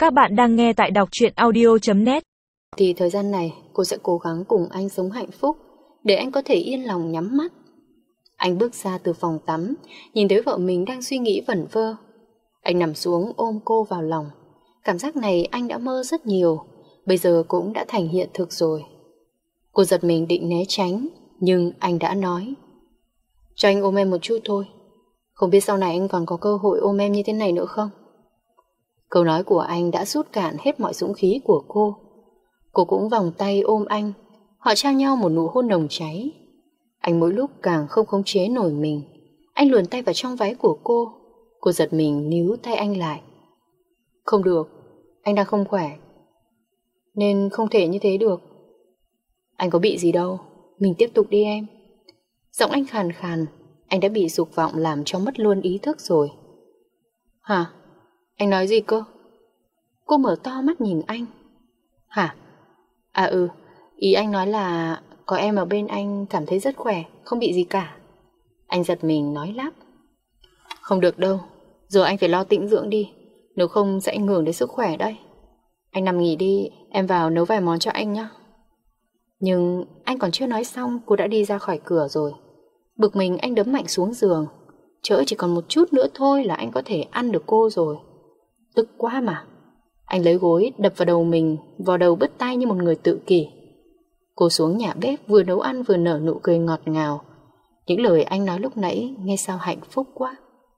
Các bạn đang nghe tại đọc truyện audio.net. Thì thời gian này cô sẽ cố gắng cùng anh sống hạnh phúc, để anh có thể yên lòng nhắm mắt. Anh bước ra từ phòng tắm, nhìn thấy vợ mình đang suy nghĩ vẩn vơ. Anh nằm xuống ôm cô vào lòng. Cảm giác này anh đã mơ rất nhiều, bây giờ cũng đã thành hiện thực rồi. Cô giật mình định né tránh, nhưng anh đã nói: cho anh ôm em một chút thôi. Không biết sau này anh còn có cơ hội ôm em như thế này nữa không? Câu nói của anh đã rút cạn hết mọi dũng khí của cô. Cô cũng vòng tay ôm anh. Họ trao nhau một nụ hôn nồng cháy. Anh mỗi lúc càng không khống chế nổi mình. Anh luồn tay vào trong váy của cô. Cô giật mình níu tay anh lại. Không được, anh đang không khỏe, nên không thể như thế được. Anh có bị gì đâu, mình tiếp tục đi em. Giọng anh khàn khàn. Anh đã bị dục vọng làm cho mất luôn ý thức rồi. Hả? Anh nói gì cơ? Cô mở to mắt nhìn anh. Hả? À ý anh nói là có em ở bên anh cảm thấy rất khỏe, không bị gì cả. Anh giật mình nói lắp. Không được đâu, giờ anh phải lo tĩnh dưỡng đi, nếu không sẽ ảnh hưởng đến sức khỏe đấy. Anh nằm nghỉ đi, em vào nấu vài món cho anh nhé. Nhưng anh còn chưa nói xong, cô đã đi ra khỏi cửa rồi. Bực mình anh đấm mạnh xuống giường. Chớ chỉ còn một chút nữa thôi là anh có thể ăn được cô rồi. Tức quá mà. Anh lấy gối đập vào đầu mình, vào đầu bứt tai như một người tự kỷ. Cô xuống nhà bếp vừa nấu ăn vừa nở nụ cười ngọt ngào. Những lời anh nói lúc nãy nghe sao hạnh phúc quá.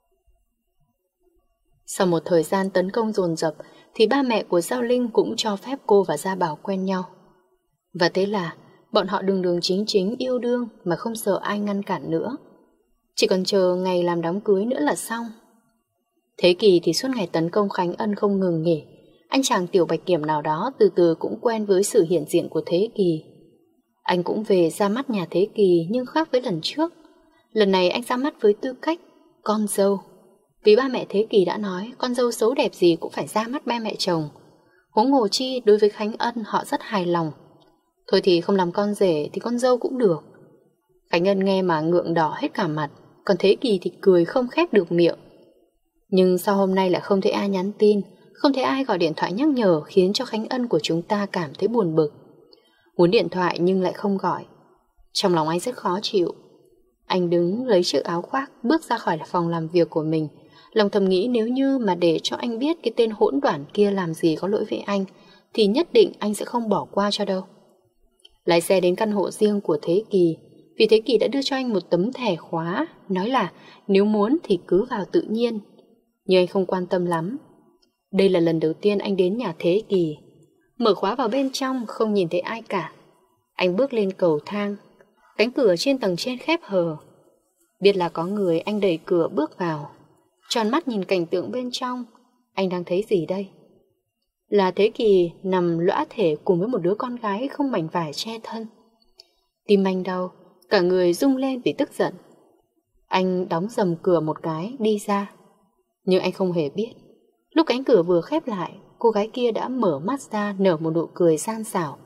Sau một thời gian tấn công dồn dập thì ba mẹ của Giao Linh cũng cho phép cô và Gia Bảo quen nhau. Và thế là bọn họ đường đường chính chính yêu đương mà không sợ ai ngăn cản nữa. Chỉ còn chờ ngày làm đám cưới nữa là xong. Thế Kỳ thì suốt ngày tấn công Khánh Ân không ngừng nghỉ. Anh chàng Tiểu Bạch Kiểm nào đó từ từ cũng quen với sự hiện diện của Thế Kỳ. Anh cũng về ra mắt nhà Thế Kỳ, nhưng khác với lần trước. Lần này anh ra mắt với tư cách con dâu. Vì ba mẹ Thế Kỳ đã nói con dâu xấu đẹp gì cũng phải ra mắt ba mẹ chồng. Huống hồ chi đối với Khánh Ân họ rất hài lòng. Thôi thì không làm con rể thì con dâu cũng được. Khánh Ân nghe mà ngượng đỏ hết cả mặt, còn Thế Kỳ thì cười không khép được miệng. Nhưng sau hôm nay lại không thấy ai nhắn tin, không thấy ai gọi điện thoại nhắc nhở, khiến cho Khánh Ân của chúng ta cảm thấy buồn bực. Muốn điện thoại nhưng lại không gọi. Trong lòng anh rất khó chịu. Anh đứng lấy chiếc áo khoác, bước ra khỏi phòng làm việc của mình. Lòng thầm nghĩ nếu như mà để cho anh biết cái tên hỗn đoản kia làm gì có lỗi với anh, thì nhất định anh sẽ không bỏ qua cho đâu. Lái xe đến căn hộ riêng của Thế Kỳ, vì Thế Kỳ đã đưa cho anh một tấm thẻ khóa, nói là nếu muốn thì cứ vào tự nhiên. Nhưng anh không quan tâm lắm. Đây là lần đầu tiên anh đến nhà Thế Kỳ. Mở khóa vào bên trong không nhìn thấy ai cả. Anh bước lên cầu thang. Cánh cửa trên tầng trên khép hờ. Biết là có người, anh đẩy cửa bước vào. Tròn mắt nhìn cảnh tượng bên trong. Anh đang thấy gì đây? Là Thế Kỳ nằm lõa thể cùng với một đứa con gái không mảnh vải che thân. Tim anh đau, cả người rung lên vì tức giận. Anh đóng dầm cửa một cái đi ra. Nhưng anh không hề biết, lúc cánh cửa vừa khép lại, cô gái kia đã mở mắt ra nở một nụ cười gian xảo.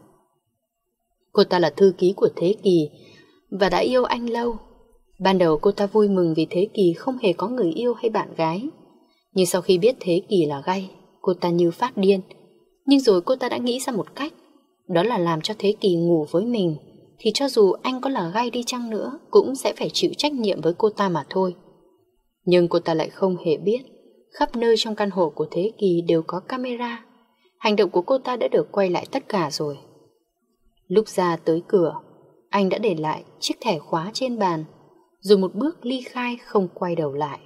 Cô ta là thư ký của Thế Kỳ và đã yêu anh lâu. Ban đầu cô ta vui mừng vì Thế Kỳ không hề có người yêu hay bạn gái. Nhưng sau khi biết Thế Kỳ là gay, cô ta như phát điên. Nhưng rồi cô ta đã nghĩ ra một cách, đó là làm cho Thế Kỳ ngủ với mình, thì cho dù anh có là gay đi chăng nữa cũng sẽ phải chịu trách nhiệm với cô ta mà thôi. Nhưng cô ta lại không hề biết, khắp nơi trong căn hộ của Thế Kỳ đều có camera. Hành động của cô ta đã được quay lại tất cả rồi. Lúc ra tới cửa, anh đã để lại chiếc thẻ khóa trên bàn, rồi một bước ly khai không quay đầu lại.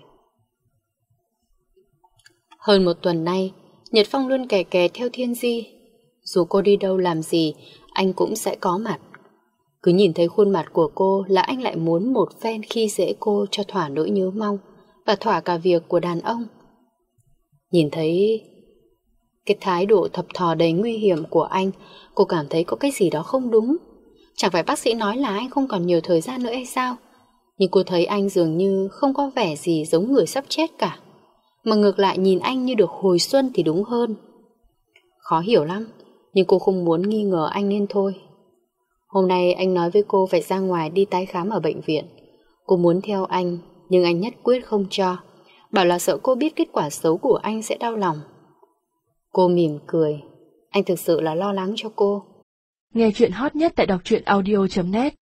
Hơn một tuần nay, Nhật Phong luôn kè kè theo Thiên Di. Dù cô đi đâu làm gì, anh cũng sẽ có mặt. Cứ nhìn thấy khuôn mặt của cô là anh lại muốn một phen khi dễ cô cho thỏa nỗi nhớ mong và thỏa cả việc của đàn ông. Nhìn thấy cái thái độ thập thò đầy nguy hiểm của anh, cô cảm thấy có cái gì đó không đúng. Chẳng phải bác sĩ nói là anh không còn nhiều thời gian nữa hay sao? Nhưng cô thấy anh dường như không có vẻ gì giống người sắp chết cả, mà ngược lại nhìn anh như được hồi xuân thì đúng hơn. Khó hiểu lắm, nhưng cô không muốn nghi ngờ anh nên thôi. Hôm nay anh nói với cô phải ra ngoài đi tái khám ở bệnh viện. Cô muốn theo anh, nhưng anh nhất quyết không cho, bảo là sợ cô biết kết quả xấu của anh sẽ đau lòng. Cô mỉm cười. Anh thực sự là lo lắng cho cô. Nghe chuyện hot nhất tại đọc truyện audio.net